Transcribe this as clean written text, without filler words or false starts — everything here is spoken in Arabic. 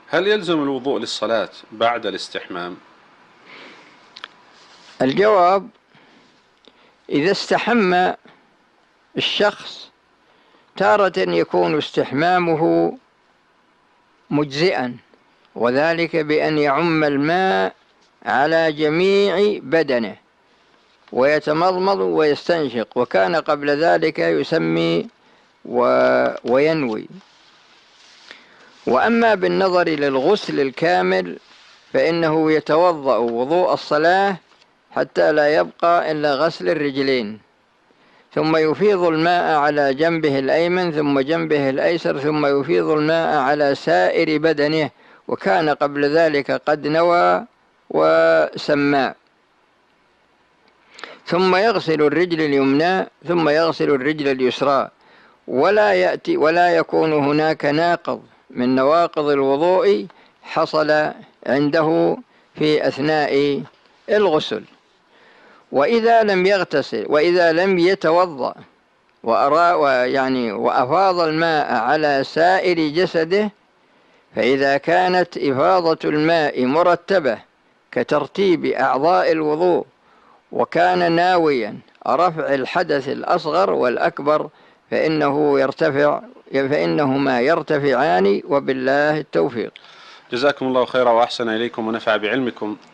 هل يلزم الوضوء للصلاة بعد الاستحمام؟ الجواب: إذا استحم الشخص تارة يكون استحمامه مجزئا، وذلك بأن يعم الماء على جميع بدنه ويتمضمض ويستنشق، وكان قبل ذلك يسمي وينوي. وأما بالنظر للغسل الكامل فإنه يتوضأ وضوء الصلاة حتى لا يبقى إلا غسل الرجلين، ثم يفيض الماء على جنبه الأيمن ثم جنبه الأيسر، ثم يفيض الماء على سائر بدنه، وكان قبل ذلك قد نوى وسمى، ثم يغسل الرجل اليمنى ثم يغسل الرجل اليسرى، ولا يكون هناك ناقض من نواقض الوضوء حصل عنده في أثناء الغسل. وإذا لم يغتسل وإذا لم يتوضأ وأفاض الماء على سائر جسده، فإذا كانت إفاضة الماء مرتبة كترتيب أعضاء الوضوء وكان ناويا رفع الحدث الأصغر والأكبر فإنهما يرتفعان، وبالله التوفيق. جزاكم الله خيرا وأحسن إليكم ونفع بعلمكم.